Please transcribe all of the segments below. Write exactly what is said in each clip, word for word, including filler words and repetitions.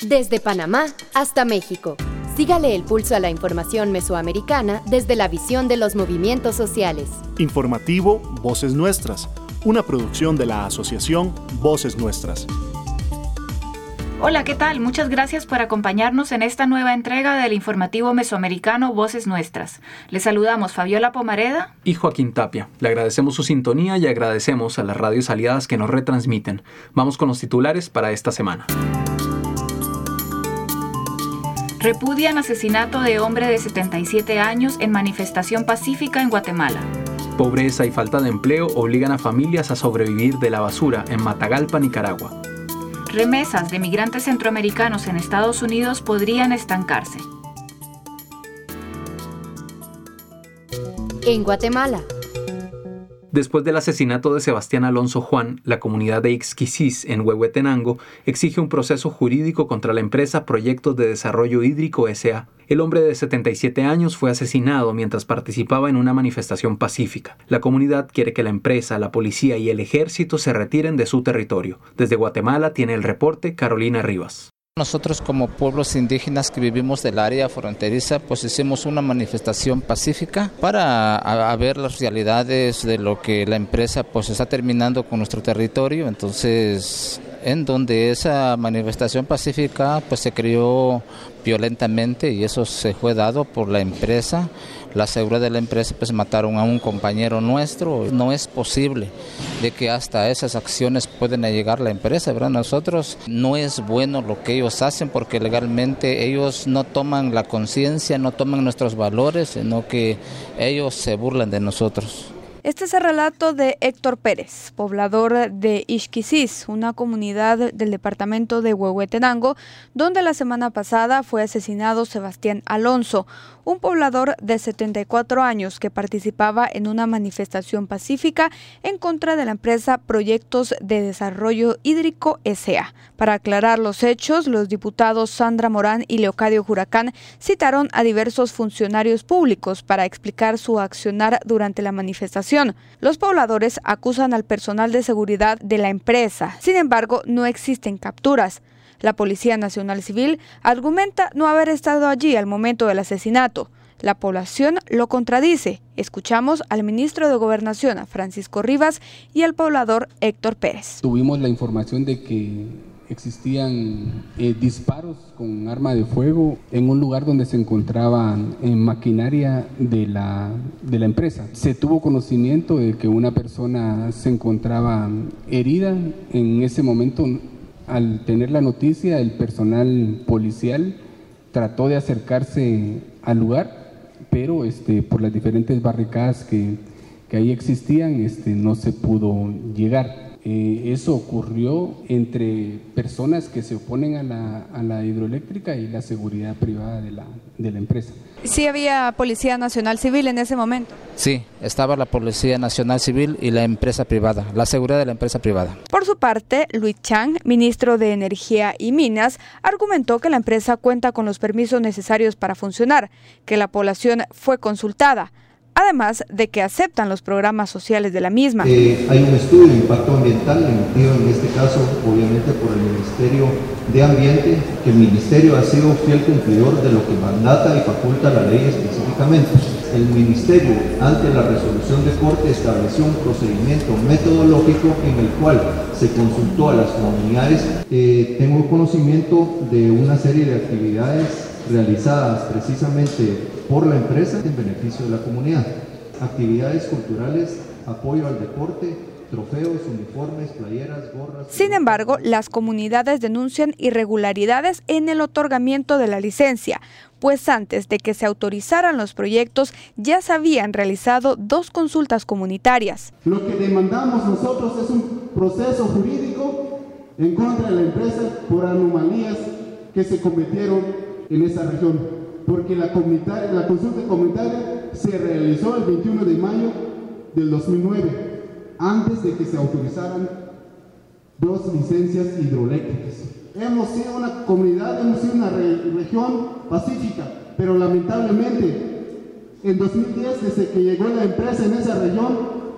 Desde Panamá hasta México. Sígale el pulso a la información mesoamericana desde la visión de los movimientos sociales. Informativo Voces Nuestras, una producción de la asociación Voces Nuestras. Hola, ¿qué tal? Muchas gracias por acompañarnos en esta nueva entrega del informativo mesoamericano Voces Nuestras. Les saludamos Fabiola Pomareda y Joaquín Tapia. Le agradecemos su sintonía y agradecemos a las radios aliadas que nos retransmiten. Vamos con los titulares para esta semana. Repudian asesinato de hombre de setenta y siete años en manifestación pacífica en Guatemala. Pobreza y falta de empleo obligan a familias a sobrevivir de la basura en Matagalpa, Nicaragua. Remesas de migrantes centroamericanos en Estados Unidos podrían estancarse. En Guatemala. Después del asesinato de Sebastián Alonso Juan, la comunidad de Ixquisís en Huehuetenango exige un proceso jurídico contra la empresa Proyectos de Desarrollo Hídrico S A El hombre de setenta y siete años fue asesinado mientras participaba en una manifestación pacífica. La comunidad quiere que la empresa, la policía y el ejército se retiren de su territorio. Desde Guatemala tiene el reporte Carolina Rivas. Nosotros como pueblos indígenas que vivimos del área fronteriza, pues hicimos una manifestación pacífica para a, a ver las realidades de lo que la empresa pues está terminando con nuestro territorio. Entonces, en donde esa manifestación pacífica pues se creó violentamente y eso se fue dado por la empresa. La seguridad de la empresa pues mataron a un compañero nuestro. No es posible de que hasta esas acciones pueden llegar la empresa, ¿verdad? Nosotros no es bueno lo que ellos hacen porque legalmente ellos no toman la conciencia, no toman nuestros valores, sino que ellos se burlan de nosotros. Este es el relato de Héctor Pérez, poblador de Ixquisís, una comunidad del departamento de Huehuetenango, donde la semana pasada fue asesinado Sebastián Alonso, un poblador de setenta y cuatro años que participaba en una manifestación pacífica en contra de la empresa Proyectos de Desarrollo Hídrico S A Para aclarar los hechos, los diputados Sandra Morán y Leocadio Huracán citaron a diversos funcionarios públicos para explicar su accionar durante la manifestación. Los pobladores acusan al personal de seguridad de la empresa. Sin embargo, no existen capturas. La Policía Nacional Civil argumenta no haber estado allí al momento del asesinato. La población lo contradice. Escuchamos al ministro de Gobernación, Francisco Rivas, y al poblador Héctor Pérez. Tuvimos la información de que existían eh, disparos con arma de fuego en un lugar donde se encontraba eh, maquinaria de la, de la empresa. Se tuvo conocimiento de que una persona se encontraba herida. En ese momento, al tener la noticia, el personal policial trató de acercarse al lugar, pero este, por las diferentes barricadas que, que ahí existían, este, no se pudo llegar. Eh, eso ocurrió entre personas que se oponen a la, a la hidroeléctrica y la seguridad privada de la, de la empresa. ¿Sí había Policía Nacional Civil en ese momento? Sí, estaba la Policía Nacional Civil y la empresa privada, la seguridad de la empresa privada. Por su parte, Luis Chang, ministro de Energía y Minas, argumentó que la empresa cuenta con los permisos necesarios para funcionar, que la población fue consultada, además de que aceptan los programas sociales de la misma. Eh, hay un estudio de impacto ambiental emitido en este caso obviamente por el Ministerio de Ambiente, que el Ministerio ha sido fiel cumplidor de lo que mandata y faculta la ley específicamente. El Ministerio, ante la resolución de corte, estableció un procedimiento metodológico en el cual se consultó a las comunidades. Eh, tengo conocimiento de una serie de actividades realizadas precisamente por la empresa en beneficio de la comunidad. Actividades culturales, apoyo al deporte, trofeos, uniformes, playeras, gorras... Sin embargo, las comunidades denuncian irregularidades en el otorgamiento de la licencia, pues antes de que se autorizaran los proyectos ya se habían realizado dos consultas comunitarias. Lo que demandamos nosotros es un proceso jurídico en contra de la empresa por anomalías que se cometieron en esa región, porque la, la consulta comunitaria se realizó el veintiuno de mayo del dos mil nueve, antes de que se autorizaran dos licencias hidroeléctricas. Hemos sido una comunidad, hemos sido una re región pacífica, pero lamentablemente en dos mil diez, desde que llegó la empresa en esa región,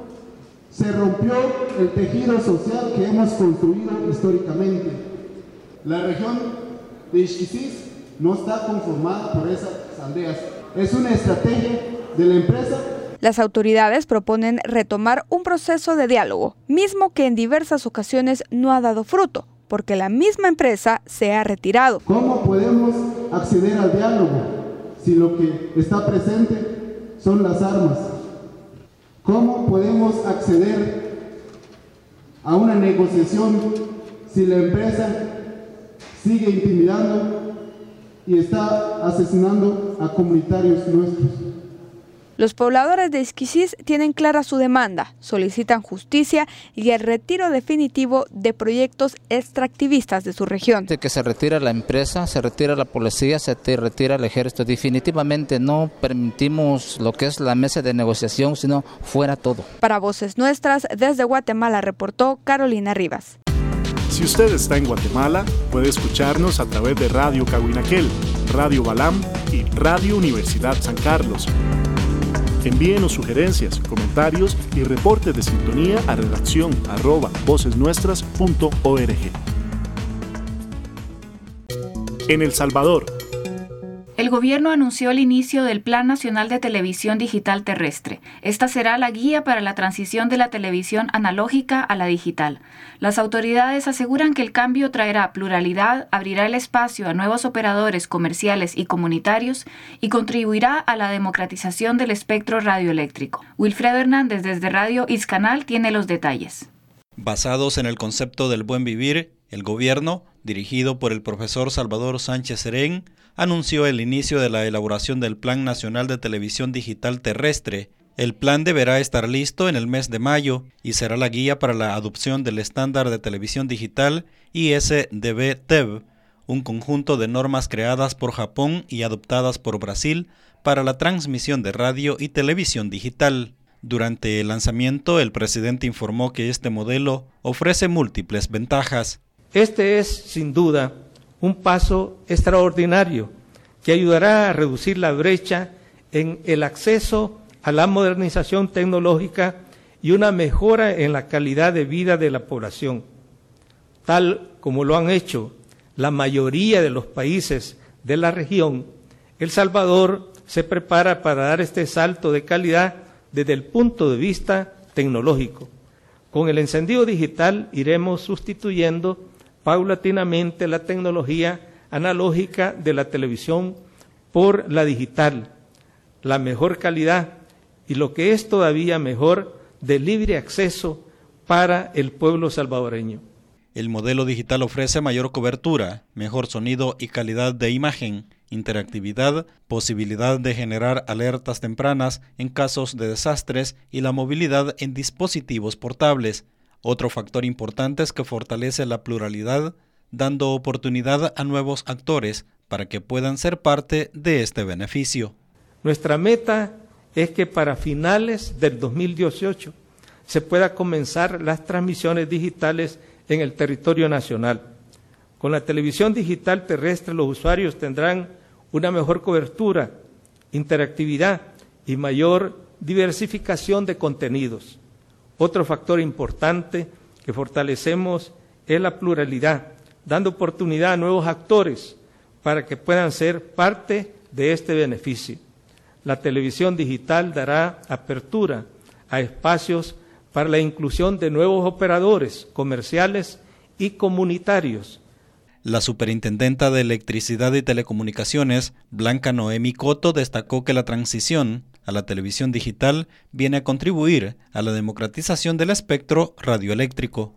se rompió el tejido social que hemos construido históricamente. La región de Ixquisis no está conformada por esas aldeas. Es una estrategia de la empresa. Las autoridades proponen retomar un proceso de diálogo, mismo que en diversas ocasiones no ha dado fruto, porque la misma empresa se ha retirado. ¿Cómo podemos acceder al diálogo si lo que está presente son las armas? ¿Cómo podemos acceder a una negociación si la empresa sigue intimidando y está asesinando a comunitarios nuestros? Los pobladores de Ixquisis tienen clara su demanda, solicitan justicia y el retiro definitivo de proyectos extractivistas de su región. De que se retira la empresa, se retira la policía, se retira el ejército. Definitivamente no permitimos lo que es la mesa de negociación, sino fuera todo. Para Voces Nuestras, desde Guatemala reportó Carolina Rivas. Si usted está en Guatemala, puede escucharnos a través de Radio Cahuinaquel, Radio Balam y Radio Universidad San Carlos. Envíenos sugerencias, comentarios y reportes de sintonía a redacción arroba vocesnuestras punto org. En El Salvador. El gobierno anunció el inicio del Plan Nacional de Televisión Digital Terrestre. Esta será la guía para la transición de la televisión analógica a la digital. Las autoridades aseguran que el cambio traerá pluralidad, abrirá el espacio a nuevos operadores comerciales y comunitarios y contribuirá a la democratización del espectro radioeléctrico. Wilfredo Hernández desde Radio Izcanal tiene los detalles. Basados en el concepto del buen vivir, el gobierno, dirigido por el profesor Salvador Sánchez Serén, anunció el inicio de la elaboración del Plan Nacional de Televisión Digital Terrestre. El plan deberá estar listo en el mes de mayo y será la guía para la adopción del estándar de televisión digital I S D B T E V, un conjunto de normas creadas por Japón y adoptadas por Brasil para la transmisión de radio y televisión digital. Durante el lanzamiento, el presidente informó que este modelo ofrece múltiples ventajas. Este es, sin duda, un paso extraordinario que ayudará a reducir la brecha en el acceso a la modernización tecnológica y una mejora en la calidad de vida de la población, tal como lo han hecho la mayoría de los países de la región. El Salvador se prepara para dar este salto de calidad desde el punto de vista tecnológico. Con el encendido digital iremos sustituyendo paulatinamente la tecnología analógica de la televisión por la digital, la mejor calidad y lo que es todavía mejor, de libre acceso para el pueblo salvadoreño. El modelo digital ofrece mayor cobertura, mejor sonido y calidad de imagen, interactividad, posibilidad de generar alertas tempranas en casos de desastres y la movilidad en dispositivos portables. Otro factor importante es que fortalece la pluralidad, dando oportunidad a nuevos actores para que puedan ser parte de este beneficio. Nuestra meta es que para finales del dos mil dieciocho se pueda comenzar las transmisiones digitales en el territorio nacional. Con la televisión digital terrestre los usuarios tendrán una mejor cobertura, interactividad y mayor diversificación de contenidos. Otro factor importante que fortalecemos es la pluralidad, dando oportunidad a nuevos actores para que puedan ser parte de este beneficio. La televisión digital dará apertura a espacios para la inclusión de nuevos operadores comerciales y comunitarios. La superintendenta de Electricidad y Telecomunicaciones, Blanca Noemi Coto, destacó que la transición a la televisión digital viene a contribuir a la democratización del espectro radioeléctrico.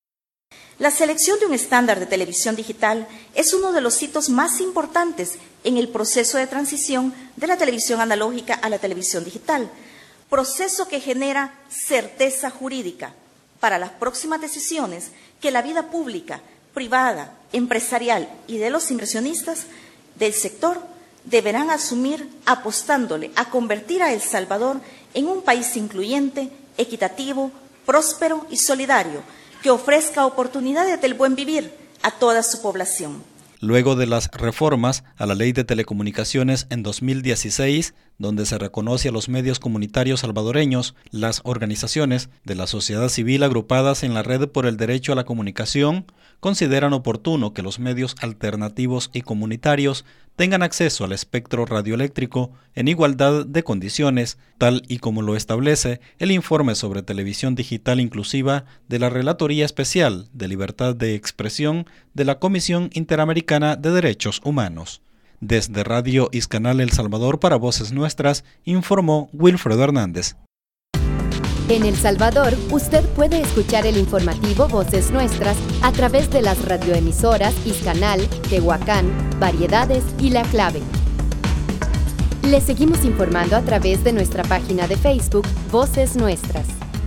La selección de un estándar de televisión digital es uno de los hitos más importantes en el proceso de transición de la televisión analógica a la televisión digital, proceso que genera certeza jurídica para las próximas decisiones que la vida pública, privada, empresarial y de los inversionistas del sector deberán asumir apostándole a convertir a El Salvador en un país incluyente, equitativo, próspero y solidario, que ofrezca oportunidades del buen vivir a toda su población. Luego de las reformas a la Ley de Telecomunicaciones en dos mil dieciséis, donde se reconoce a los medios comunitarios salvadoreños, las organizaciones de la sociedad civil agrupadas en la Red por el Derecho a la Comunicación, consideran oportuno que los medios alternativos y comunitarios tengan acceso al espectro radioeléctrico en igualdad de condiciones, tal y como lo establece el informe sobre televisión digital inclusiva de la Relatoría Especial de Libertad de Expresión de la Comisión Interamericana de Derechos Humanos. Desde Radio Iscanal El Salvador para Voces Nuestras, informó Wilfredo Hernández. En El Salvador, usted puede escuchar el informativo Voces Nuestras a través de las radioemisoras Iscanal, Tehuacán, Variedades y La Clave. Le seguimos informando a través de nuestra página de Facebook Voces Nuestras.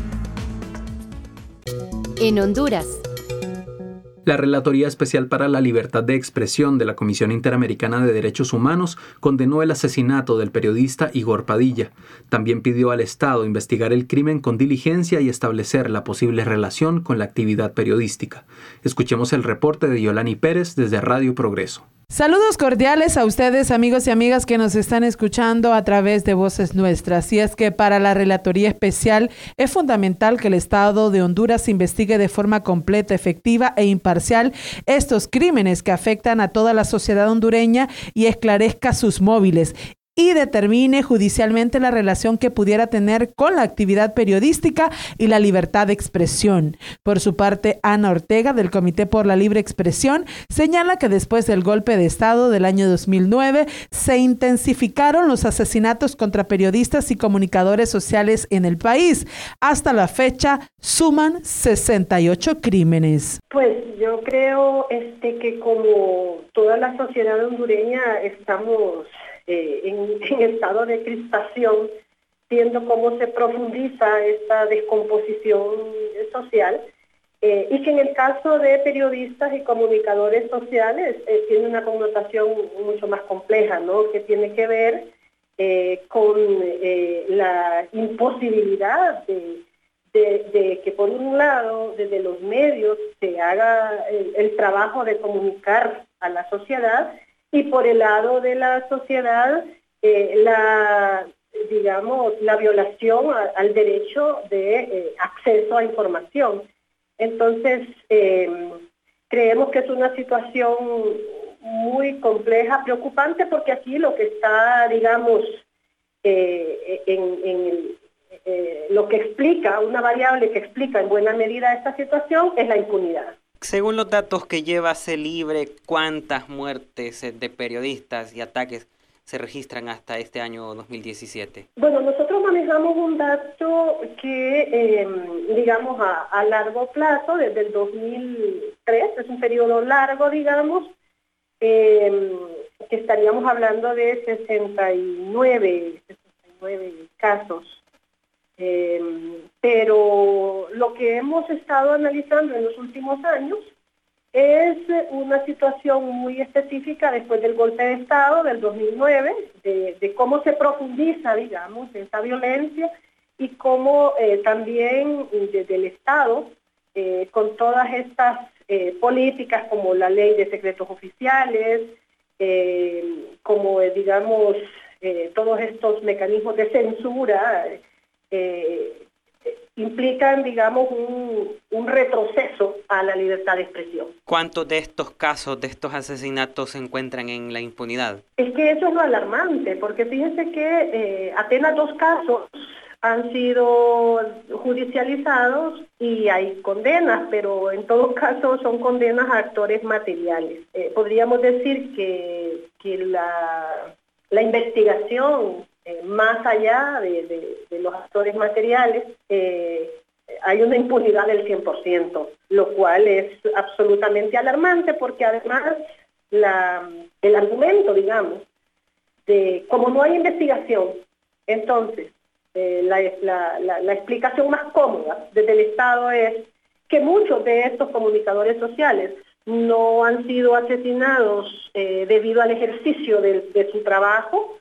En Honduras, la Relatoría Especial para la Libertad de Expresión de la Comisión Interamericana de Derechos Humanos condenó el asesinato del periodista Igor Padilla. También pidió al Estado investigar el crimen con diligencia y establecer la posible relación con la actividad periodística. Escuchemos el reporte de Yolani Pérez desde Radio Progreso. Saludos cordiales a ustedes, amigos y amigas que nos están escuchando a través de Voces Nuestras. Y es que para la Relatoría Especial es fundamental que el Estado de Honduras investigue de forma completa, efectiva e imparcial estos crímenes que afectan a toda la sociedad hondureña y esclarezca sus móviles y determine judicialmente la relación que pudiera tener con la actividad periodística y la libertad de expresión. Por su parte, Ana Ortega, del Comité por la Libre Expresión, señala que después del golpe de Estado del año dos mil nueve, se intensificaron los asesinatos contra periodistas y comunicadores sociales en el país. Hasta la fecha, suman sesenta y ocho crímenes. Pues yo creo este, que como toda la sociedad hondureña estamos Eh, en, en estado de crispación, viendo cómo se profundiza esta descomposición social, eh, y que en el caso de periodistas y comunicadores sociales eh, tiene una connotación mucho más compleja, ¿no? Que tiene que ver eh, con eh, la imposibilidad de, de, de que por un lado desde los medios se haga el, el trabajo de comunicar a la sociedad, y por el lado de la sociedad, eh, la, digamos, la violación a, al derecho de eh, acceso a información. Entonces, eh, creemos que es una situación muy compleja, preocupante, porque aquí lo que está, digamos, eh, en, en eh, lo que explica, una variable que explica en buena medida esta situación es la impunidad. Según los datos que lleva CELIBRE, ¿cuántas muertes de periodistas y ataques se registran hasta este año dos mil diecisiete? Bueno, nosotros manejamos un dato que, eh, digamos, a, a largo plazo, desde el dos mil tres, es un periodo largo, digamos, eh, que estaríamos hablando de sesenta y nueve casos. Eh, pero lo que hemos estado analizando en los últimos años es una situación muy específica después del golpe de Estado del dos mil nueve, de, de cómo se profundiza, digamos, esa violencia y cómo eh, también desde el Estado, eh, con todas estas eh, políticas como la ley de secretos oficiales, eh, como eh, digamos, eh, todos estos mecanismos de censura, Eh, implican, digamos, un, un retroceso a la libertad de expresión. ¿Cuántos de estos casos, de estos asesinatos, se encuentran en la impunidad? Es que eso es lo alarmante, porque fíjense que eh, apenas dos casos han sido judicializados y hay condenas, pero en todo caso son condenas a actores materiales. Eh, podríamos decir que, que la, la investigación, Eh, más allá de, de, de los actores materiales, eh, hay una impunidad del cien por ciento, lo cual es absolutamente alarmante, porque además la, el argumento, digamos, de como no hay investigación, entonces eh, la, la, la, la explicación más cómoda desde el Estado es que muchos de estos comunicadores sociales no han sido asesinados eh, debido al ejercicio de, de su trabajo.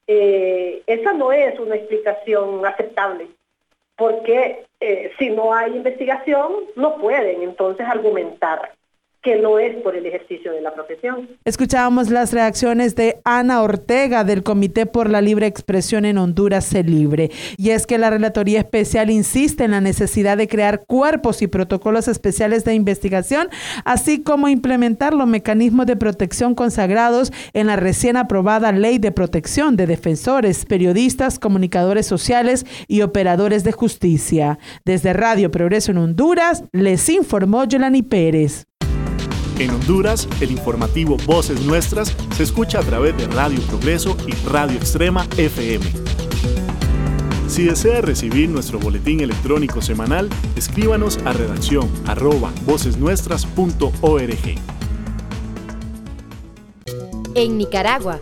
Eh, esa no es una explicación aceptable, porque eh, si no hay investigación no pueden entonces argumentar que no es por el ejercicio de la profesión. Escuchábamos las reacciones de Ana Ortega del Comité por la Libre Expresión en Honduras, CELIBRE. Y es que la Relatoría Especial insiste en la necesidad de crear cuerpos y protocolos especiales de investigación, así como implementar los mecanismos de protección consagrados en la recién aprobada Ley de Protección de Defensores, Periodistas, Comunicadores Sociales y Operadores de Justicia. Desde Radio Progreso en Honduras, les informó Yolani Pérez. En Honduras, el informativo Voces Nuestras se escucha a través de Radio Progreso y Radio Extrema F M. Si desea recibir nuestro boletín electrónico semanal, escríbanos a redacción arroba vocesnuestras punto org. En Nicaragua.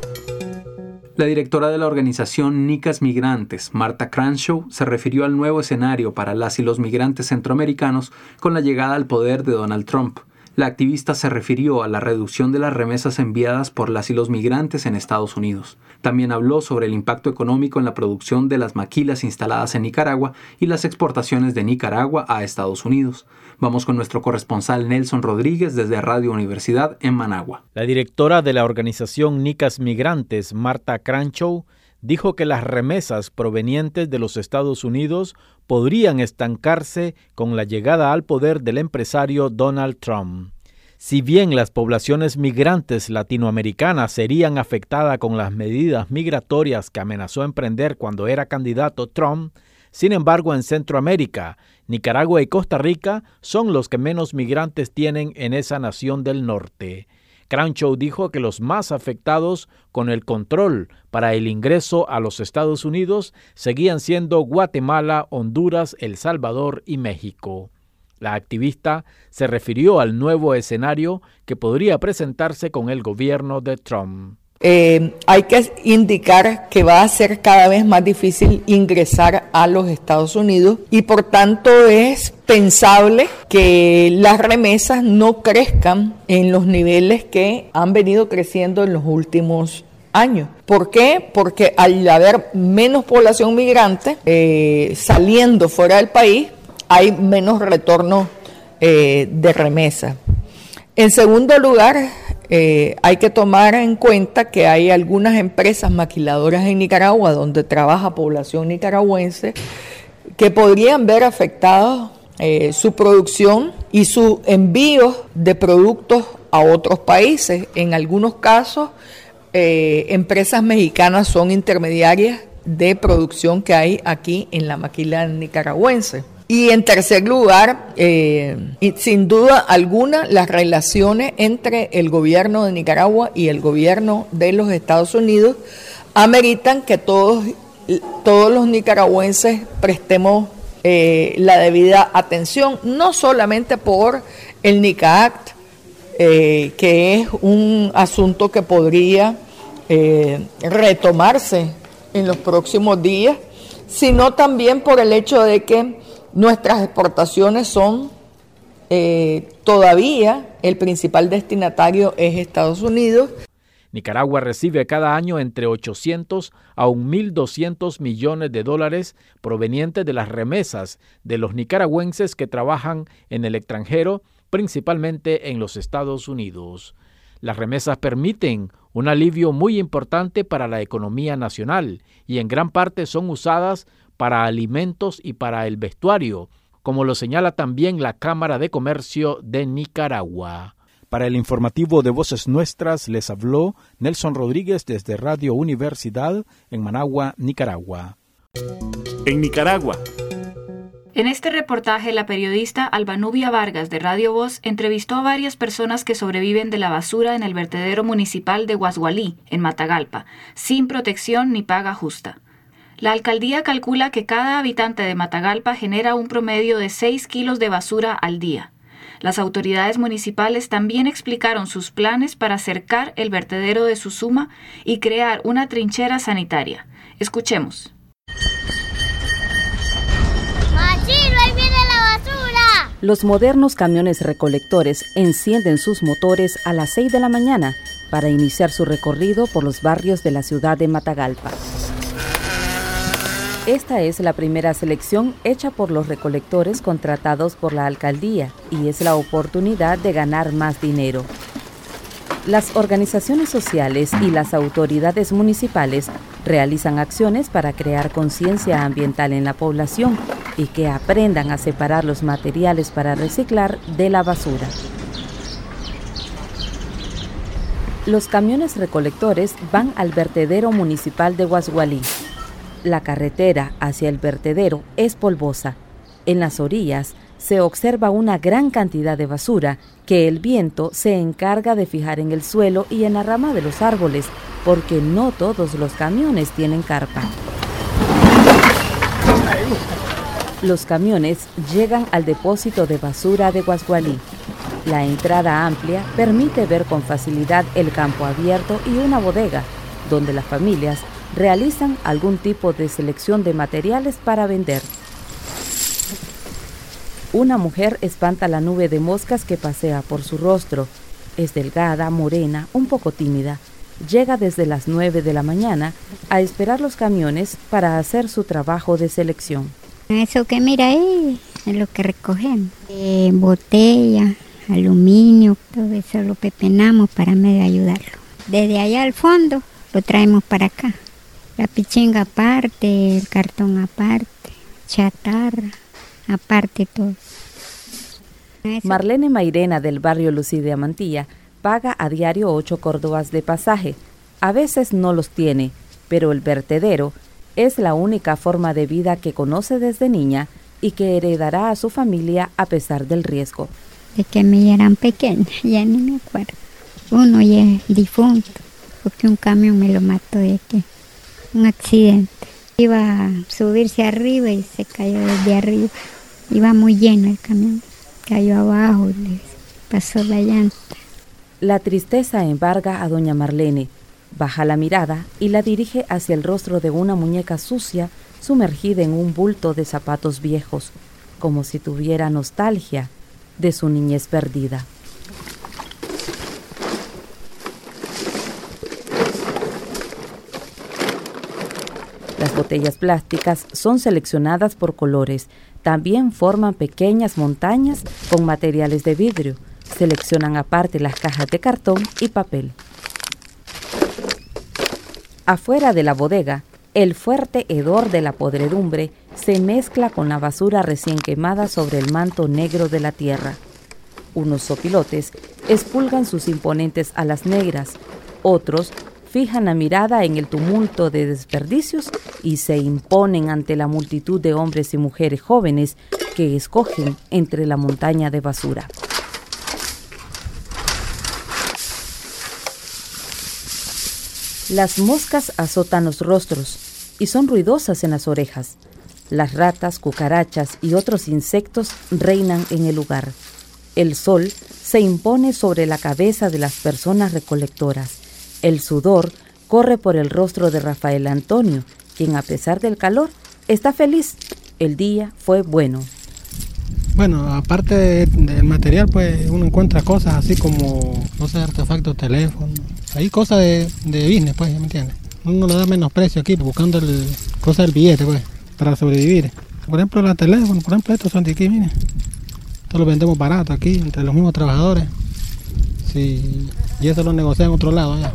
La directora de la organización Nicas Migrantes, Marta Crenshaw, se refirió al nuevo escenario para las y los migrantes centroamericanos con la llegada al poder de Donald Trump. La activista se refirió a la reducción de las remesas enviadas por las y los migrantes en Estados Unidos. También habló sobre el impacto económico en la producción de las maquilas instaladas en Nicaragua y las exportaciones de Nicaragua a Estados Unidos. Vamos con nuestro corresponsal Nelson Rodríguez desde Radio Universidad en Managua. La directora de la organización Nicas Migrantes, Marta Crenshaw, dijo que las remesas provenientes de los Estados Unidos podrían estancarse con la llegada al poder del empresario Donald Trump. Si bien las poblaciones migrantes latinoamericanas serían afectadas con las medidas migratorias que amenazó emprender cuando era candidato Trump, sin embargo en Centroamérica, Nicaragua y Costa Rica son los que menos migrantes tienen en esa nación del norte. Crenshaw dijo que los más afectados con el control para el ingreso a los Estados Unidos seguían siendo Guatemala, Honduras, El Salvador y México. La activista se refirió al nuevo escenario que podría presentarse con el gobierno de Trump. Eh, hay que indicar que va a ser cada vez más difícil ingresar a los Estados Unidos y por tanto es pensable que las remesas no crezcan en los niveles que han venido creciendo en los últimos años. ¿Por qué? Porque al haber menos población migrante eh, saliendo fuera del país, hay menos retorno eh, de remesas. En segundo lugar, Eh, hay que tomar en cuenta que hay algunas empresas maquiladoras en Nicaragua donde trabaja población nicaragüense que podrían ver afectados eh, su producción y su envío de productos a otros países. En algunos casos, eh, empresas mexicanas son intermediarias de producción que hay aquí en la maquila nicaragüense. Y en tercer lugar, eh, y sin duda alguna, las relaciones entre el gobierno de Nicaragua y el gobierno de los Estados Unidos ameritan que todos, todos los nicaragüenses prestemos eh, la debida atención, no solamente por el NICA Act, eh, que es un asunto que podría eh, retomarse en los próximos días, sino también por el hecho de que nuestras exportaciones son eh, todavía el principal destinatario es Estados Unidos. Nicaragua recibe cada año entre ochocientos a mil doscientos millones de dólares provenientes de las remesas de los nicaragüenses que trabajan en el extranjero, principalmente en los Estados Unidos. Las remesas permiten un alivio muy importante para la economía nacional y en gran parte son usadas para alimentos y para el vestuario, como lo señala también la Cámara de Comercio de Nicaragua. Para el informativo de Voces Nuestras les habló Nelson Rodríguez desde Radio Universidad en Managua, Nicaragua. En Nicaragua. En este reportaje, la periodista Albanubia Vargas de Radio Voz entrevistó a varias personas que sobreviven de la basura en el vertedero municipal de Guasgualí, en Matagalpa, sin protección ni paga justa. La alcaldía calcula que cada habitante de Matagalpa genera un promedio de seis kilos de basura al día. Las autoridades municipales también explicaron sus planes para cercar el vertedero de Susuma y crear una trinchera sanitaria. Escuchemos. ¡Machino, ahí viene la basura! Los modernos camiones recolectores encienden sus motores a las seis de la mañana para iniciar su recorrido por los barrios de la ciudad de Matagalpa. Esta es la primera selección hecha por los recolectores contratados por la alcaldía y es la oportunidad de ganar más dinero. Las organizaciones sociales y las autoridades municipales realizan acciones para crear conciencia ambiental en la población y que aprendan a separar los materiales para reciclar de la basura. Los camiones recolectores van al vertedero municipal de Guasgualí. La carretera hacia el vertedero es polvosa. En las orillas se observa una gran cantidad de basura que el viento se encarga de fijar en el suelo y en la rama de los árboles, porque no todos los camiones tienen carpa. Los camiones llegan al depósito de basura de Guasgualí. La entrada amplia permite ver con facilidad el campo abierto y una bodega, donde las familias realizan algún tipo de selección de materiales para vender. Una mujer espanta la nube de moscas que pasea por su rostro. Es delgada, morena, un poco tímida. Llega desde las nueve de la mañana a esperar los camiones para hacer su trabajo de selección. Eso que mira ahí es lo que recogemos. Eh, botella, aluminio, todo eso lo pepenamos para medio ayudarlo. Desde allá al fondo lo traemos para acá. La pichinga aparte, el cartón aparte, chatarra, aparte todo. Eso. Marlene Mairena del barrio Lucía Mantilla paga a diario ocho córdobas de pasaje. A veces no los tiene, pero el vertedero es la única forma de vida que conoce desde niña y que heredará a su familia a pesar del riesgo. De que me eran pequeñas, ya ni me acuerdo. Uno ya es difunto, porque un camión me lo mató de aquí. Un accidente. Iba a subirse arriba y se cayó desde arriba. Iba muy lleno el camión. Cayó abajo, le pasó la llanta. La tristeza embarga a doña Marlene. Baja la mirada y la dirige hacia el rostro de una muñeca sucia sumergida en un bulto de zapatos viejos, como si tuviera nostalgia de su niñez perdida. Las botellas plásticas son seleccionadas por colores. También forman pequeñas montañas con materiales de vidrio. Seleccionan aparte las cajas de cartón y papel. Afuera de la bodega, el fuerte hedor de la podredumbre se mezcla con la basura recién quemada sobre el manto negro de la tierra. Unos sopilotes expulgan sus imponentes alas negras, otros fijan la mirada en el tumulto de desperdicios y se imponen ante la multitud de hombres y mujeres jóvenes que escogen entre la montaña de basura. Las moscas azotan los rostros y son ruidosas en las orejas. Las ratas, cucarachas y otros insectos reinan en el lugar. El sol se impone sobre la cabeza de las personas recolectoras. El sudor corre por el rostro de Rafael Antonio, quien a pesar del calor está feliz. El día fue bueno. Bueno, aparte de, del material, pues uno encuentra cosas así como, no sé, artefactos, teléfonos. Hay cosas de, de business, pues, ¿me entiendes? Uno le da menos precio aquí, buscando el, cosas del billete, pues, para sobrevivir. Por ejemplo, los teléfonos, por ejemplo, estos son de aquí, miren. Estos los vendemos barato aquí, entre los mismos trabajadores. Sí, y eso lo negocian en otro lado allá.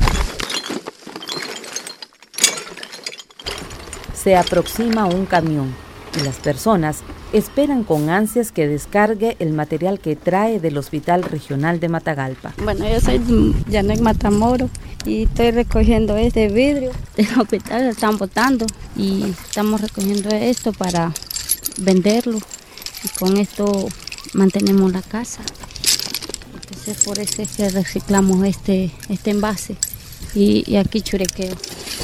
Se aproxima un camión y las personas esperan con ansias que descargue el material que trae del Hospital Regional de Matagalpa. Bueno, yo soy Janet Matamoros y estoy recogiendo este vidrio del hospital, lo están botando y estamos recogiendo esto para venderlo y con esto mantenemos la casa. Entonces por eso es que reciclamos este, este envase y, y aquí churequeo.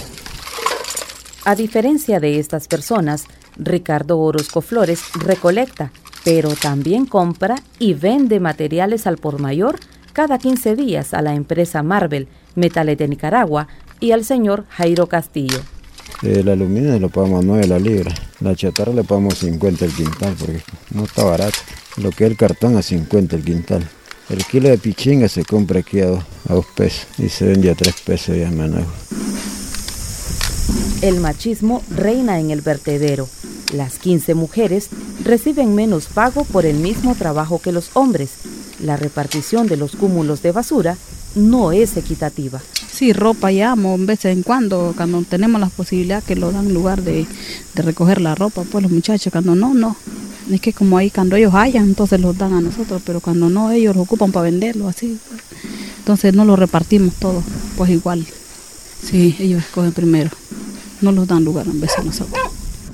A diferencia de estas personas, Ricardo Orozco Flores recolecta, pero también compra y vende materiales al por mayor cada quince días a la empresa Marvel, Metales de Nicaragua y al señor Jairo Castillo. El aluminio lo pagamos nueve la libra, la chatarra le pagamos cincuenta el quintal porque no está barato. Lo que es el cartón a cincuenta el quintal. El kilo de pichinga se compra aquí a dos, a dos pesos y se vende a tres pesos ya en Managua. El machismo reina en el vertedero. Las quince mujeres reciben menos pago por el mismo trabajo que los hombres. La repartición de los cúmulos de basura no es equitativa. Sí, ropa llamo de vez en cuando, cuando tenemos la posibilidad que lo dan en lugar de, de recoger la ropa, pues los muchachos, cuando no, no. Es que como ahí, cuando ellos hayan, entonces los dan a nosotros, pero cuando no, ellos los ocupan para venderlo, así. Pues. Entonces no lo repartimos todos, pues igual. Sí, ellos escogen primero, no los dan lugar en vez de nosotros.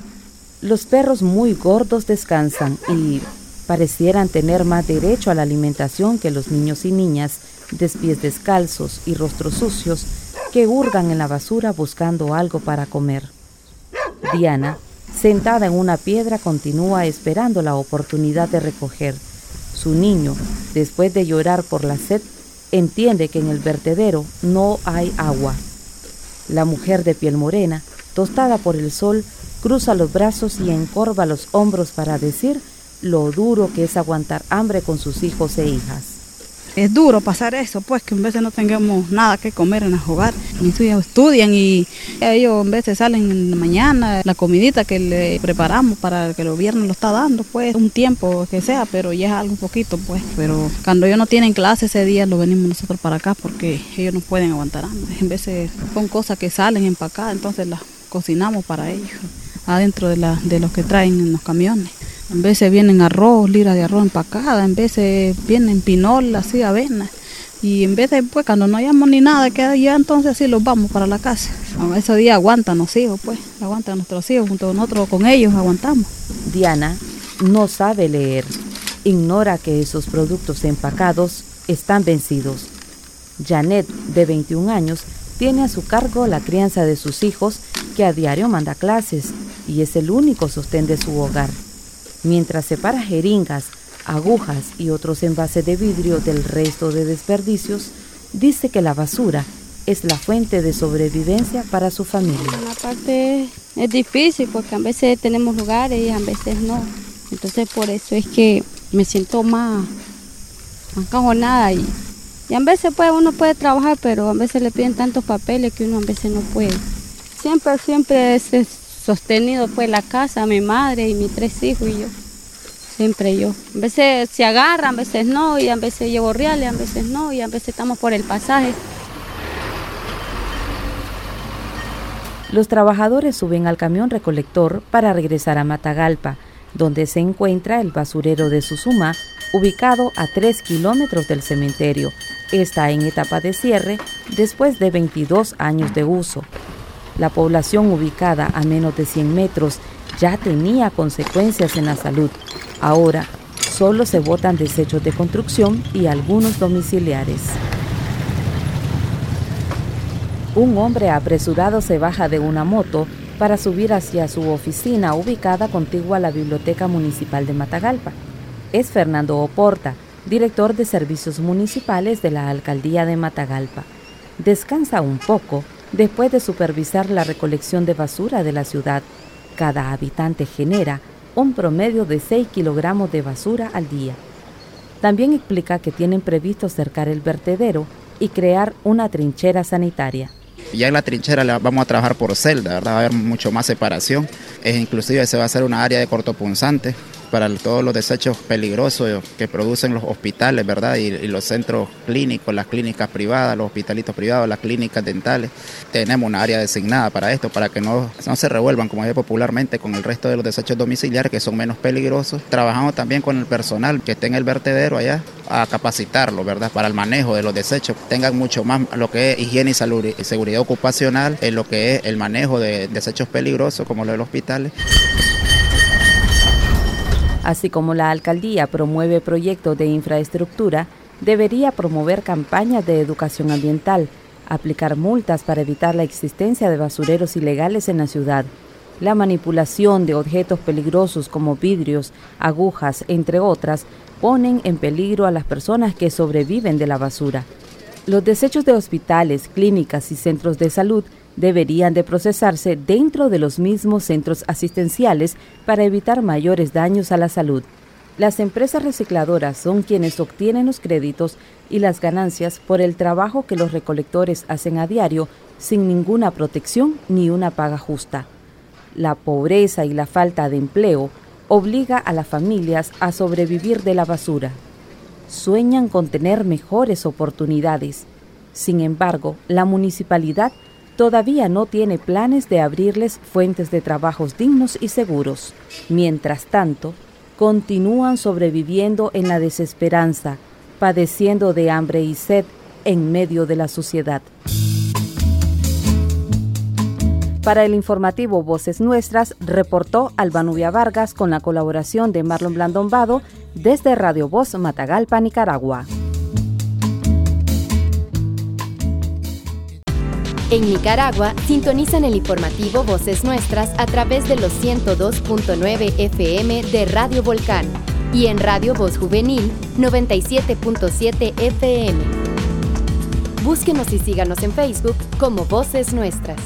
Los perros muy gordos descansan y parecieran tener más derecho a la alimentación que los niños y niñas de pies descalzos y rostros sucios que hurgan en la basura buscando algo para comer. Diana, sentada en una piedra, continúa esperando la oportunidad de recoger. Su niño, después de llorar por la sed, entiende que en el vertedero no hay agua. La mujer de piel morena, tostada por el sol, cruza los brazos y encorva los hombros para decir lo duro que es aguantar hambre con sus hijos e hijas. Es duro pasar eso, pues que en veces no tengamos nada que comer en el hogar. Mis hijos estudian y ellos en veces salen en la mañana, la comidita que le preparamos para que el gobierno lo está dando, pues un tiempo que sea, pero ya es algo poquito, pues. Pero cuando ellos no tienen clase ese día lo venimos nosotros para acá porque ellos no pueden aguantar hambre. En veces son cosas que salen empacadas, entonces las cocinamos para ellos, adentro de, la, de los que traen en los camiones. En veces vienen arroz, libras de arroz empacada, en veces vienen pinola, así, avena. Y en veces, pues, cuando no hayamos ni nada, que ya entonces sí los vamos para la casa. A ese día aguantan los hijos, pues, aguantan nuestros hijos, junto con nosotros, con ellos aguantamos. Diana no sabe leer, ignora que esos productos empacados están vencidos. Janet, de veintiún años, tiene a su cargo la crianza de sus hijos, que a diario manda clases, y es el único sostén de su hogar. Mientras separa jeringas, agujas y otros envases de vidrio del resto de desperdicios, dice que la basura es la fuente de sobrevivencia para su familia. Una parte es difícil porque a veces tenemos lugares y a veces no. Entonces por eso es que me siento más, más encajonada y, y a veces pues, uno puede trabajar, pero a veces le piden tantos papeles que uno a veces no puede. Siempre, siempre es sostenido pues la casa, mi madre y mis tres hijos y yo, siempre yo. A veces se agarran, a veces no, y a veces llevo reales, a veces no, y a veces estamos por el pasaje. Los trabajadores suben al camión recolector para regresar a Matagalpa, donde se encuentra el basurero de Susumá, ubicado a tres kilómetros del cementerio. Está en etapa de cierre después de veintidós años de uso. La población ubicada a menos de cien metros ya tenía consecuencias en la salud. Ahora solo se botan desechos de construcción y algunos domiciliares. Un hombre apresurado se baja de una moto para subir hacia su oficina ubicada contigua a la Biblioteca Municipal de Matagalpa. Es Fernando Oporta, director de Servicios Municipales de la Alcaldía de Matagalpa. Descansa un poco después de supervisar la recolección de basura de la ciudad. Cada habitante genera un promedio de seis kilogramos de basura al día. También explica que tienen previsto cercar el vertedero y crear una trinchera sanitaria. Ya en la trinchera la vamos a trabajar por celda, ¿verdad? Va a haber mucho más separación. Es, inclusive se va a hacer una área de cortopunzante para todos los desechos peligrosos que producen los hospitales, ¿verdad? Y, y los centros clínicos, las clínicas privadas, los hospitalitos privados, las clínicas dentales. Tenemos una área designada para esto, para que no, no se revuelvan, como es popularmente, con el resto de los desechos domiciliares, que son menos peligrosos. Trabajamos también con el personal que esté en el vertedero allá, a capacitarlo, ¿verdad? Para el manejo de los desechos. Tengan mucho más lo que es higiene y salud y seguridad ocupacional, en lo que es el manejo de desechos peligrosos, como lo de los hospitales. Así como la alcaldía promueve proyectos de infraestructura, debería promover campañas de educación ambiental, aplicar multas para evitar la existencia de basureros ilegales en la ciudad, la manipulación de objetos peligrosos como vidrios, agujas, entre otras, ponen en peligro a las personas que sobreviven de la basura. Los desechos de hospitales, clínicas y centros de salud deberían de procesarse dentro de los mismos centros asistenciales para evitar mayores daños a la salud. Las empresas recicladoras son quienes obtienen los créditos y las ganancias por el trabajo que los recolectores hacen a diario sin ninguna protección ni una paga justa. La pobreza y la falta de empleo obliga a las familias a sobrevivir de la basura. Sueñan con tener mejores oportunidades. Sin embargo, la municipalidad todavía no tiene planes de abrirles fuentes de trabajos dignos y seguros. Mientras tanto, continúan sobreviviendo en la desesperanza, padeciendo de hambre y sed en medio de la suciedad. Para el informativo Voces Nuestras, reportó Albanubia Vargas con la colaboración de Marlon Blandombado desde Radio Voz Matagalpa, Nicaragua. En Nicaragua, sintonizan el informativo Voces Nuestras a través de los ciento dos punto nueve F M de Radio Volcán y en Radio Voz Juvenil noventa y siete punto siete F M. Búsquenos y síganos en Facebook como Voces Nuestras.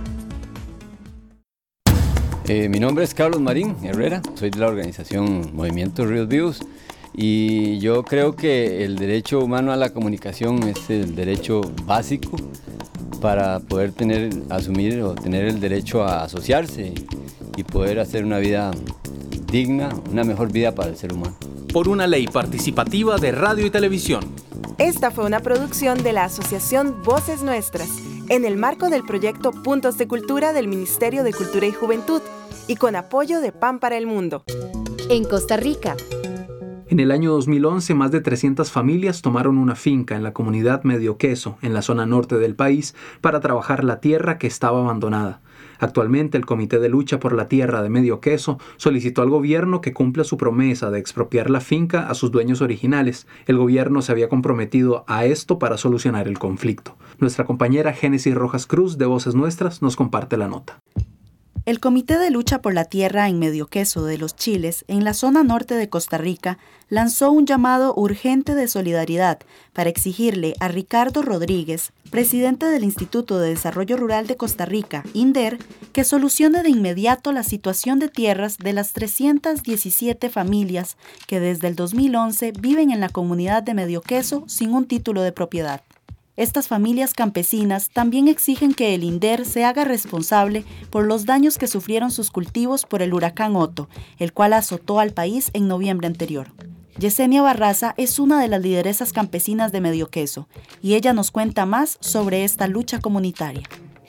Eh, mi nombre es Carlos Marín Herrera, soy de la organización Movimiento Ríos Vivos y yo creo que el derecho humano a la comunicación es el derecho básico para poder tener, asumir o tener el derecho a asociarse y poder hacer una vida digna, una mejor vida para el ser humano. Por una ley participativa de radio y televisión. Esta fue una producción de la Asociación Voces Nuestras, en el marco del proyecto Puntos de Cultura del Ministerio de Cultura y Juventud y con apoyo de Pan para el Mundo. En Costa Rica. En el año dos mil once, más de trescientas familias tomaron una finca en la comunidad Medio Queso, en la zona norte del país, para trabajar la tierra que estaba abandonada. Actualmente, el Comité de Lucha por la Tierra de Medio Queso solicitó al gobierno que cumpla su promesa de expropiar la finca a sus dueños originales. El gobierno se había comprometido a esto para solucionar el conflicto. Nuestra compañera Génesis Rojas Cruz, de Voces Nuestras, nos comparte la nota. El Comité de Lucha por la Tierra en Medio Queso de los Chiles, en la zona norte de Costa Rica, lanzó un llamado urgente de solidaridad para exigirle a Ricardo Rodríguez, presidente del Instituto de Desarrollo Rural de Costa Rica, INDER, que solucione de inmediato la situación de tierras de las trescientas diecisiete familias que desde el dos mil once viven en la comunidad de Medio Queso sin un título de propiedad. Estas familias campesinas también exigen que el INDER se haga responsable por los daños que sufrieron sus cultivos por el huracán Otto, el cual azotó al país en noviembre anterior. Yesenia Barraza es una de las lideresas campesinas de Medio Queso y ella nos cuenta más sobre esta lucha comunitaria.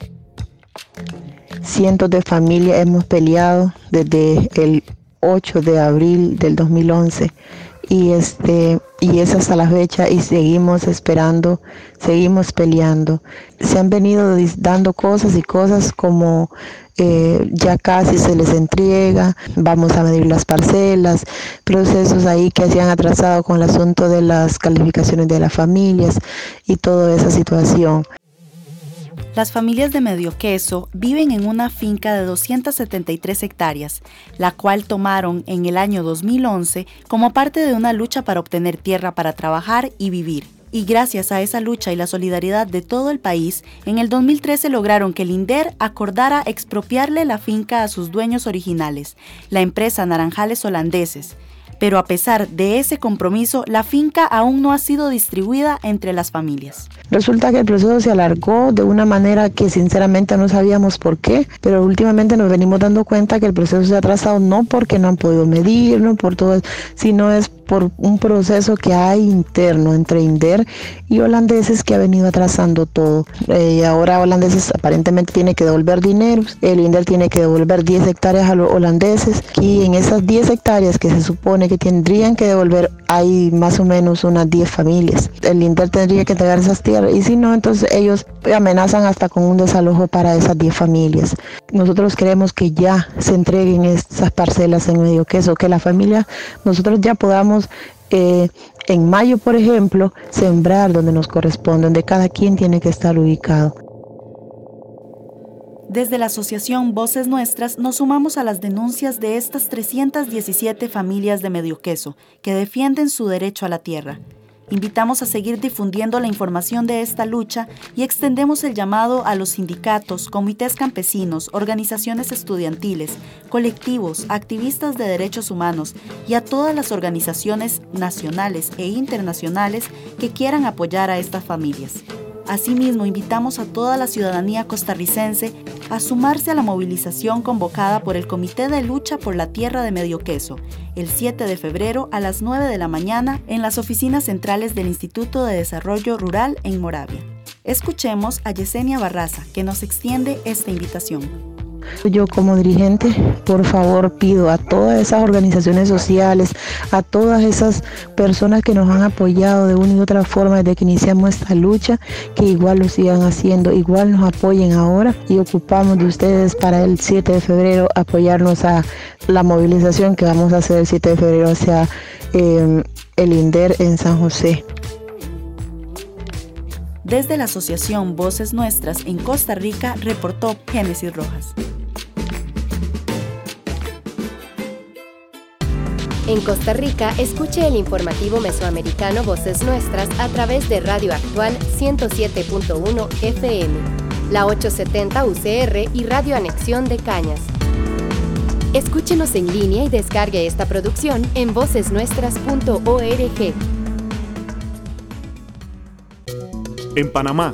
Cientos de familias hemos peleado desde el ocho de abril del dos mil once. Y este y es hasta la fecha y seguimos esperando, seguimos peleando. Se han venido dando cosas y cosas como eh, ya casi se les entrega, vamos a medir las parcelas, procesos ahí que se han atrasado con el asunto de las calificaciones de las familias y toda esa situación. Las familias de Medio Queso viven en una finca de doscientas setenta y tres hectáreas, la cual tomaron en el año dos mil once como parte de una lucha para obtener tierra para trabajar y vivir. Y gracias a esa lucha y la solidaridad de todo el país, en el dos mil trece lograron que el INDER acordara expropiarle la finca a sus dueños originales, la empresa Naranjales Holandeses. Pero a pesar de ese compromiso, la finca aún no ha sido distribuida entre las familias. Resulta que el proceso se alargó de una manera que sinceramente no sabíamos por qué, pero últimamente nos venimos dando cuenta que el proceso se ha atrasado no porque no han podido medir, no por todo, sino es por un proceso que hay interno entre INDER y holandeses que ha venido atrasando todo. Eh, ahora holandeses aparentemente tiene que devolver dinero, el INDER tiene que devolver diez hectáreas a los holandeses y en esas diez hectáreas que se supone que tendrían que devolver hay más o menos unas diez familias. El INDER tendría que entregar esas tierras y si no, entonces ellos amenazan hasta con un desalojo para esas diez familias. Nosotros queremos que ya se entreguen esas parcelas en Medio Queso, que la familia, nosotros ya podamos Eh, en mayo, por ejemplo, sembrar donde nos corresponde, donde cada quien tiene que estar ubicado. Desde la Asociación Voces Nuestras nos sumamos a las denuncias de estas trescientas diecisiete familias de Medio Queso que defienden su derecho a la tierra. Invitamos a seguir difundiendo la información de esta lucha y extendemos el llamado a los sindicatos, comités campesinos, organizaciones estudiantiles, colectivos, activistas de derechos humanos y a todas las organizaciones nacionales e internacionales que quieran apoyar a estas familias. Asimismo, invitamos a toda la ciudadanía costarricense a sumarse a la movilización convocada por el Comité de Lucha por la Tierra de Medio Queso, el siete de febrero a las nueve de la mañana en las oficinas centrales del Instituto de Desarrollo Rural en Moravia. Escuchemos a Yesenia Barraza, que nos extiende esta invitación. Yo como dirigente, por favor, pido a todas esas organizaciones sociales, a todas esas personas que nos han apoyado de una y otra forma desde que iniciamos esta lucha, que igual lo sigan haciendo, igual nos apoyen ahora y ocupamos de ustedes para el siete de febrero apoyarnos a la movilización que vamos a hacer el siete de febrero hacia eh, el INDER en San José. Desde la Asociación Voces Nuestras en Costa Rica, reportó Génesis Rojas. En Costa Rica, escuche el informativo mesoamericano Voces Nuestras a través de Radio Actual ciento siete punto uno F M, la ochocientos setenta U C R y Radio Anexión de Cañas. Escúchenos en línea y descargue esta producción en voces nuestras punto org. En Panamá,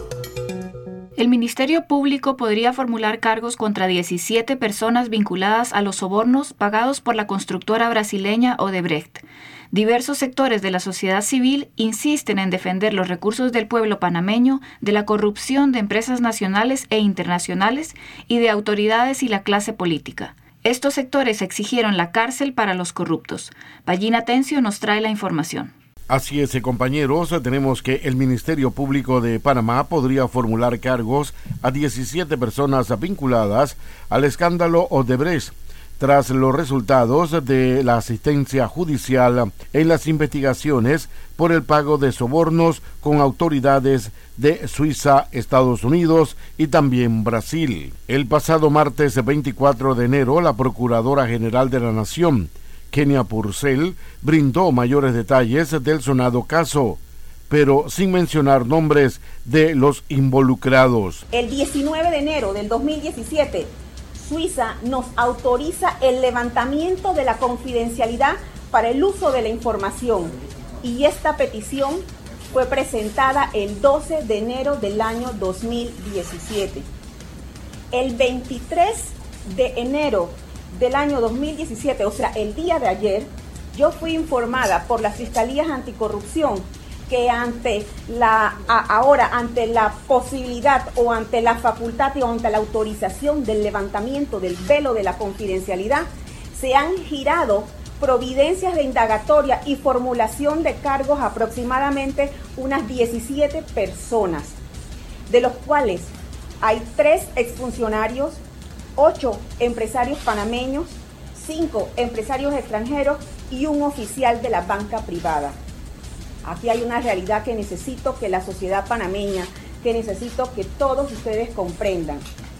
el Ministerio Público podría formular cargos contra diecisiete personas vinculadas a los sobornos pagados por la constructora brasileña Odebrecht. Diversos sectores de la sociedad civil insisten en defender los recursos del pueblo panameño de la corrupción de empresas nacionales e internacionales y de autoridades y la clase política. Estos sectores exigieron la cárcel para los corruptos. Pallín Atencio nos trae la información. Así es, compañeros, tenemos que el Ministerio Público de Panamá podría formular cargos a diecisiete personas vinculadas al escándalo Odebrecht, tras los resultados de la asistencia judicial en las investigaciones por el pago de sobornos con autoridades de Suiza, Estados Unidos y también Brasil. El pasado martes veinticuatro de enero, la Procuradora General de la Nación, Kenia Purcell, brindó mayores detalles del sonado caso, pero sin mencionar nombres de los involucrados. El diecinueve de enero del dos mil diecisiete, Suiza nos autoriza el levantamiento de la confidencialidad para el uso de la información, y esta petición fue presentada el doce de enero del año dos mil diecisiete. El veintitrés de enero del año dos mil diecisiete, o sea, el día de ayer, yo fui informada por las Fiscalías Anticorrupción que ante la, a, ahora, ante la posibilidad o ante la facultad o ante la autorización del levantamiento del velo de la confidencialidad, se han girado providencias de indagatoria y formulación de cargos a aproximadamente unas diecisiete personas, de los cuales hay tres exfuncionarios, ocho empresarios panameños, cinco empresarios extranjeros y un oficial de la banca privada. Aquí hay una realidad que necesito que la sociedad panameña, que necesito que todos ustedes comprendan.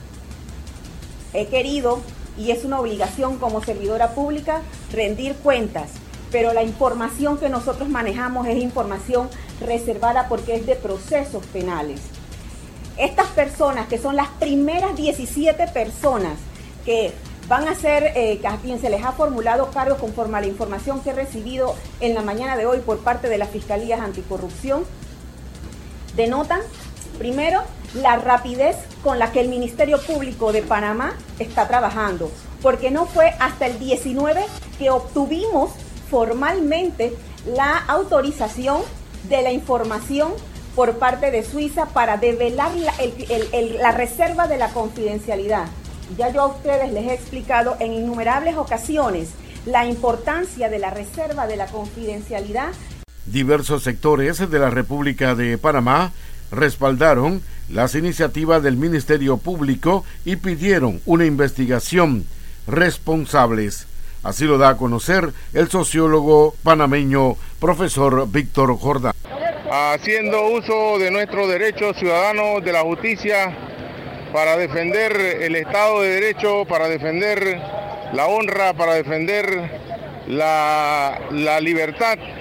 He querido, y es una obligación como servidora pública, rendir cuentas, pero la información que nosotros manejamos es información reservada porque es de procesos penales. Estas personas, que son las primeras diecisiete personas que van a ser, eh, a quien se les ha formulado cargos conforme a la información que he recibido en la mañana de hoy por parte de las Fiscalías Anticorrupción, denotan, primero, la rapidez con la que el Ministerio Público de Panamá está trabajando, porque no fue hasta el diecinueve que obtuvimos formalmente la autorización de la información por parte de Suiza para develar la, el, el, el, la reserva de la confidencialidad. Ya yo a ustedes les he explicado en innumerables ocasiones la importancia de la reserva de la confidencialidad. Diversos sectores de la República de Panamá respaldaron las iniciativas del Ministerio Público y pidieron una investigación responsables. Así lo da a conocer el sociólogo panameño profesor Víctor Jordán. Haciendo uso de nuestros derechos ciudadanos, de la justicia, para defender el Estado de Derecho, para defender la honra, para defender la, la libertad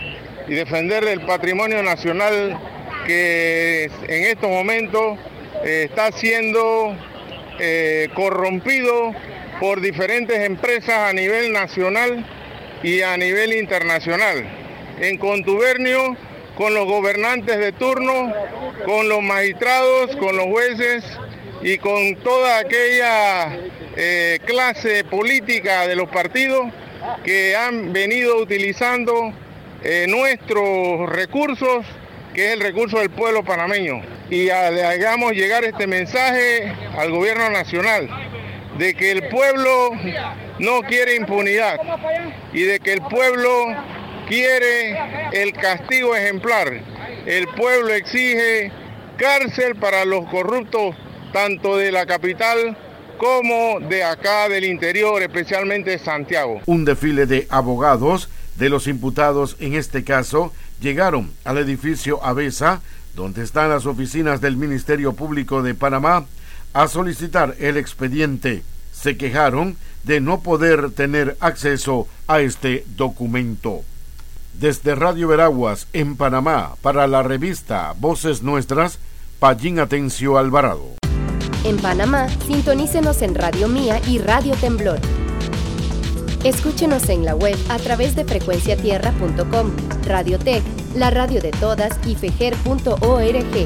y defender el patrimonio nacional que en estos momentos eh, está siendo eh, corrompido por diferentes empresas a nivel nacional y a nivel internacional, en contubernio con los gobernantes de turno, con los magistrados, con los jueces y con toda aquella eh, clase política de los partidos que han venido utilizando eh, nuestros recursos, que es el recurso del pueblo panameño. Y a, le hagamos llegar este mensaje al gobierno nacional de que el pueblo no quiere impunidad y de que el pueblo quiere el castigo ejemplar. El pueblo exige cárcel para los corruptos, tanto de la capital como de acá del interior, especialmente Santiago. Un desfile de abogados de los imputados en este caso llegaron al edificio Avesa, donde están las oficinas del Ministerio Público de Panamá, a solicitar el expediente. Se quejaron de no poder tener acceso a este documento. Desde Radio Veraguas, en Panamá, para la revista Voces Nuestras, Payín Atencio Alvarado. En Panamá, sintonícenos en Radio Mía y Radio Temblor. Escúchenos en la web a través de frecuencia tierra punto com, Radiotech, la radio de todas y fejer punto org.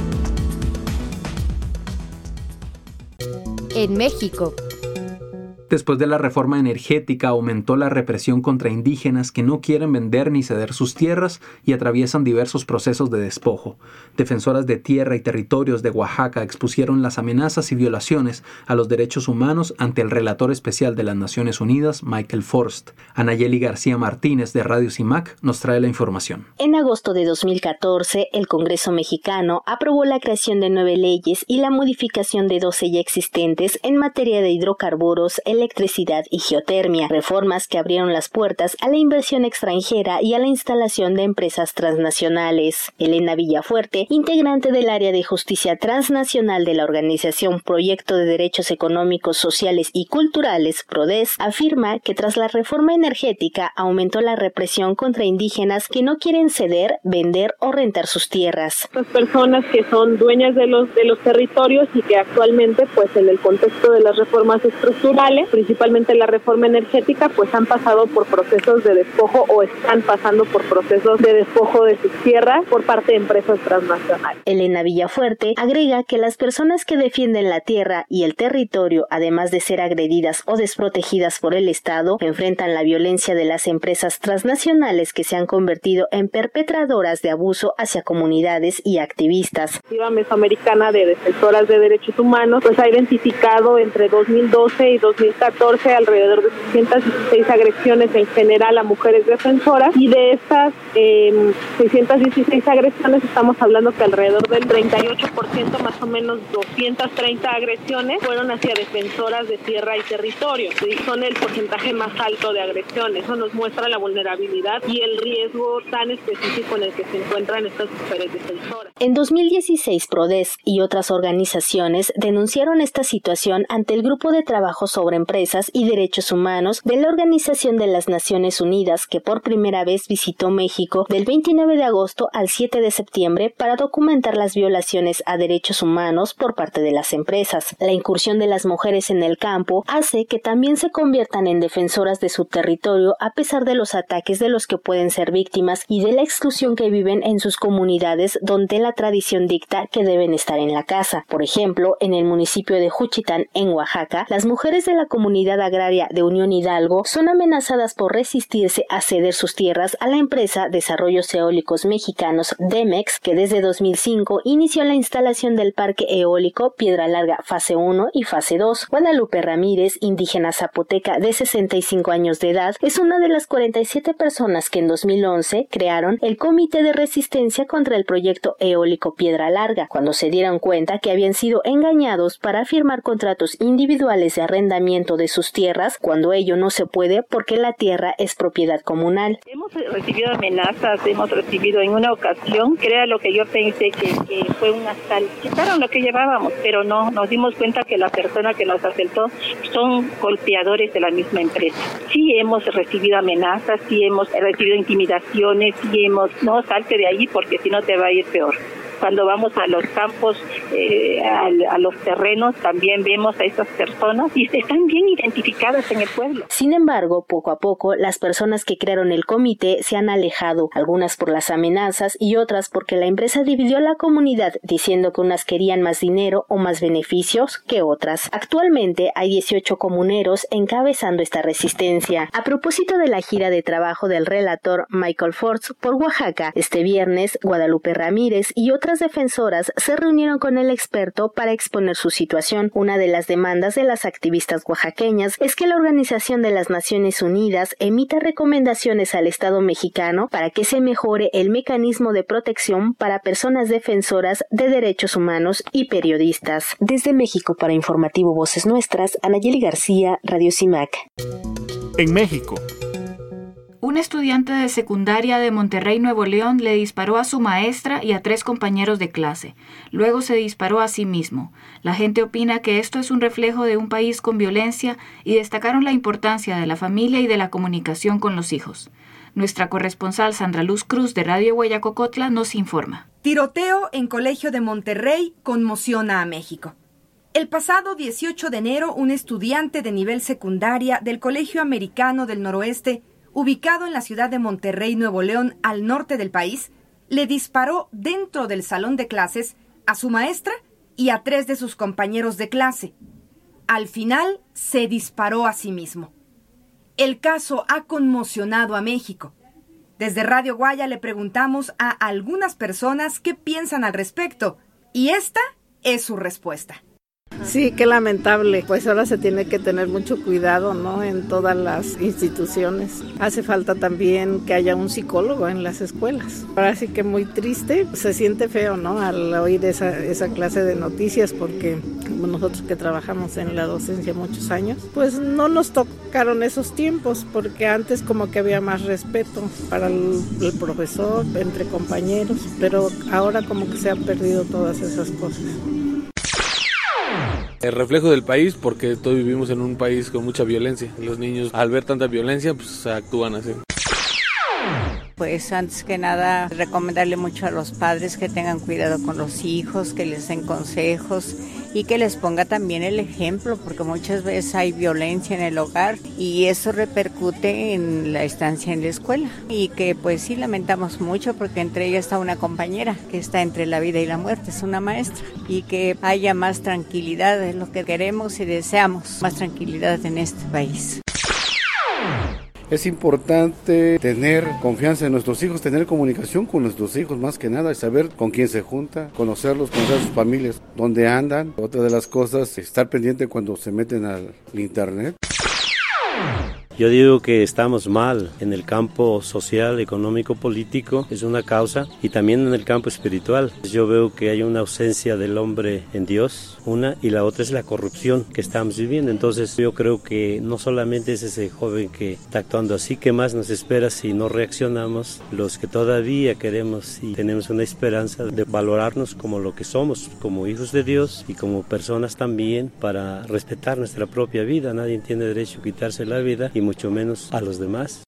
En México. Después de la reforma energética, aumentó la represión contra indígenas que no quieren vender ni ceder sus tierras y atraviesan diversos procesos de despojo. Defensoras de tierra y territorios de Oaxaca expusieron las amenazas y violaciones a los derechos humanos ante el relator especial de las Naciones Unidas, Michael Forst. Anayeli García Martínez, de Radio CIMAC, nos trae la información. En agosto de dos mil catorce, el Congreso mexicano aprobó la creación de nueve leyes y la modificación de doce ya existentes en materia de hidrocarburos, electricidad y geotermia, reformas que abrieron las puertas a la inversión extranjera y a la instalación de empresas transnacionales. Elena Villafuerte, integrante del área de justicia transnacional de la organización Proyecto de Derechos Económicos, Sociales y Culturales, PRODES, afirma que tras la reforma energética aumentó la represión contra indígenas que no quieren ceder, vender o rentar sus tierras. Las personas que son dueñas de los, de los territorios y que actualmente, pues en el contexto de las reformas estructurales, principalmente la reforma energética, pues han pasado por procesos de despojo o están pasando por procesos de despojo de sus tierras por parte de empresas transnacionales. Elena Villafuerte agrega que las personas que defienden la tierra y el territorio, además de ser agredidas o desprotegidas por el Estado, enfrentan la violencia de las empresas transnacionales que se han convertido en perpetradoras de abuso hacia comunidades y activistas. La Iniciativa Mesoamericana de Defensoras de Derechos Humanos pues ha identificado entre dos mil doce y dos mil catorce alrededor de seiscientas dieciséis agresiones en general a mujeres defensoras, y de estas eh, seiscientas dieciséis agresiones estamos hablando que alrededor del treinta y ocho por ciento, más o menos doscientas treinta agresiones, fueron hacia defensoras de tierra y territorio. ¿Sí? Son el porcentaje más alto de agresiones. Eso nos muestra la vulnerabilidad y el riesgo tan específico en el que se encuentran estas mujeres defensoras. En dos mil dieciséis, PRODES y otras organizaciones denunciaron esta situación ante el Grupo de Trabajo sobre Empresas y Derechos Humanos de la Organización de las Naciones Unidas, que por primera vez visitó México del veintinueve de agosto al siete de septiembre para documentar las violaciones a derechos humanos por parte de las empresas. La incursión de las mujeres en el campo hace que también se conviertan en defensoras de su territorio a pesar de los ataques de los que pueden ser víctimas y de la exclusión que viven en sus comunidades donde la tradición dicta que deben estar en la casa. Por ejemplo, en el municipio de Juchitán, en Oaxaca, las mujeres de la comunidad agraria de Unión Hidalgo son amenazadas por resistirse a ceder sus tierras a la empresa Desarrollos Eólicos Mexicanos Demex, que desde dos mil cinco inició la instalación del parque eólico Piedra Larga fase uno y fase dos. Guadalupe Ramírez, indígena zapoteca de sesenta y cinco años de edad, es una de las cuarenta y siete personas que en dos mil once crearon el Comité de Resistencia contra el proyecto eólico Piedra Larga, cuando se dieron cuenta que habían sido engañados para firmar contratos individuales de arrendamiento reconocimiento de sus tierras cuando ello no se puede porque la tierra es propiedad comunal. Hemos recibido amenazas, hemos recibido en una ocasión, crea lo que yo pensé que, que fue un asalto. Quitaron lo que llevábamos, pero no, nos dimos cuenta que la persona que nos asaltó son golpeadores de la misma empresa. Sí hemos recibido amenazas, sí hemos recibido intimidaciones, sí hemos, no salte de allí porque si no te va a ir peor. Cuando vamos a los campos, eh, a, a los terrenos, también vemos a estas personas y están bien identificadas en el pueblo. Sin embargo, poco a poco, las personas que crearon el comité se han alejado, algunas por las amenazas y otras porque la empresa dividió a la comunidad diciendo que unas querían más dinero o más beneficios que otras. Actualmente hay dieciocho comuneros encabezando esta resistencia. A propósito de la gira de trabajo del relator Michael Forts por Oaxaca, este viernes, Guadalupe Ramírez y otras Otras defensoras se reunieron con el experto para exponer su situación. Una de las demandas de las activistas oaxaqueñas es que la Organización de las Naciones Unidas emita recomendaciones al Estado mexicano para que se mejore el mecanismo de protección para personas defensoras de derechos humanos y periodistas. Desde México para Informativo Voces Nuestras, Anayeli García, Radio CIMAC. En México. Un estudiante de secundaria de Monterrey, Nuevo León, le disparó a su maestra y a tres compañeros de clase. Luego se disparó a sí mismo. La gente opina que esto es un reflejo de un país con violencia y destacaron la importancia de la familia y de la comunicación con los hijos. Nuestra corresponsal Sandra Luz Cruz de Radio Guayacocotla nos informa. Tiroteo en Colegio de Monterrey conmociona a México. El pasado dieciocho de enero, un estudiante de nivel secundaria del Colegio Americano del Noroeste, ubicado en la ciudad de Monterrey, Nuevo León, al norte del país, le disparó dentro del salón de clases a su maestra y a tres de sus compañeros de clase. Al final, se disparó a sí mismo. El caso ha conmocionado a México. Desde Radio Guaya le preguntamos a algunas personas qué piensan al respecto, y esta es su respuesta. Sí, qué lamentable. Pues ahora se tiene que tener mucho cuidado, ¿no? En todas las instituciones. Hace falta también que haya un psicólogo en las escuelas. Ahora sí que muy triste. Se siente feo, ¿no? Al oír esa, esa clase de noticias, porque nosotros que trabajamos en la docencia muchos años, pues no nos tocaron esos tiempos, porque antes como que había más respeto para el, el profesor, entre compañeros, pero ahora como que se han perdido todas esas cosas. El reflejo del país, porque todos vivimos en un país con mucha violencia. Los niños, al ver tanta violencia, pues actúan así. Pues antes que nada, recomendarle mucho a los padres que tengan cuidado con los hijos, que les den consejos y que les ponga también el ejemplo, porque muchas veces hay violencia en el hogar y eso repercute en la estancia en la escuela. Y que pues sí lamentamos mucho, porque entre ellas está una compañera que está entre la vida y la muerte, es una maestra, y que haya más tranquilidad, es lo que queremos y deseamos, más tranquilidad en este país. Es importante tener confianza en nuestros hijos, tener comunicación con nuestros hijos más que nada, saber con quién se junta, conocerlos, conocer a sus familias, dónde andan. Otra de las cosas, estar pendiente cuando se meten al internet. Yo digo que estamos mal en el campo social, económico, político, es una causa, y también en el campo espiritual. Yo veo que hay una ausencia del hombre en Dios, una, y la otra es la corrupción que estamos viviendo. Entonces yo creo que no solamente es ese joven que está actuando así, ¿qué más nos espera si no reaccionamos? Los que todavía queremos y tenemos una esperanza de valorarnos como lo que somos, como hijos de Dios y como personas también, para respetar nuestra propia vida. Nadie tiene derecho a quitarse la vida, y mucho menos a los demás.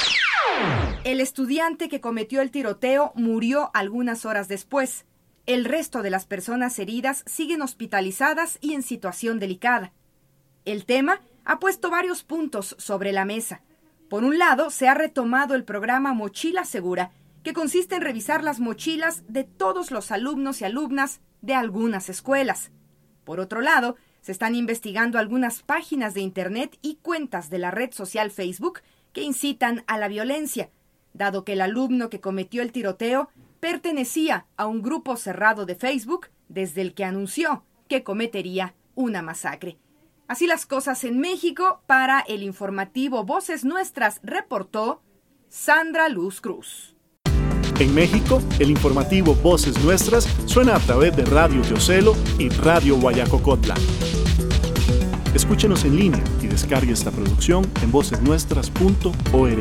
El estudiante que cometió el tiroteo murió algunas horas después. El resto de las personas heridas siguen hospitalizadas y en situación delicada. El tema ha puesto varios puntos sobre la mesa. Por un lado, se ha retomado el programa Mochila Segura, que consiste en revisar las mochilas de todos los alumnos y alumnas de algunas escuelas. Por otro lado, se están investigando algunas páginas de Internet y cuentas de la red social Facebook que incitan a la violencia, dado que el alumno que cometió el tiroteo pertenecía a un grupo cerrado de Facebook desde el que anunció que cometería una masacre. Así las cosas en México. Para el informativo Voces Nuestras reportó Sandra Luz Cruz. En México, el informativo Voces Nuestras suena a través de Radio Teocelo y Radio Guayacocotla. Escúchenos en línea y descargue esta producción en voces nuestras punto org.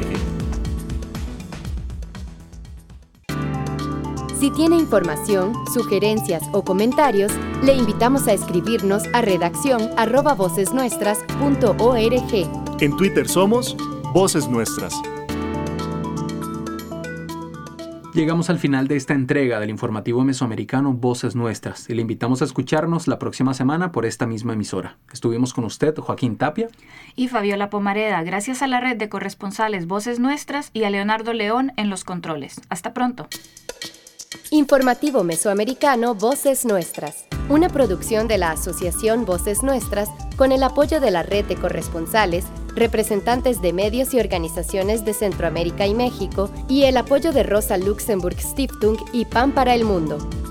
Si tiene información, sugerencias o comentarios, le invitamos a escribirnos a redacción arroba voces nuestras punto org. En Twitter somos Voces Nuestras. Llegamos al final de esta entrega del informativo mesoamericano Voces Nuestras y le invitamos a escucharnos la próxima semana por esta misma emisora. Estuvimos con usted, Joaquín Tapia y Fabiola Pomareda, gracias a la red de corresponsales Voces Nuestras y a Leonardo León en los controles. Hasta pronto. Informativo Mesoamericano Voces Nuestras, una producción de la Asociación Voces Nuestras con el apoyo de la red de corresponsales, representantes de medios y organizaciones de Centroamérica y México y el apoyo de Rosa Luxemburg Stiftung y Pan para el Mundo.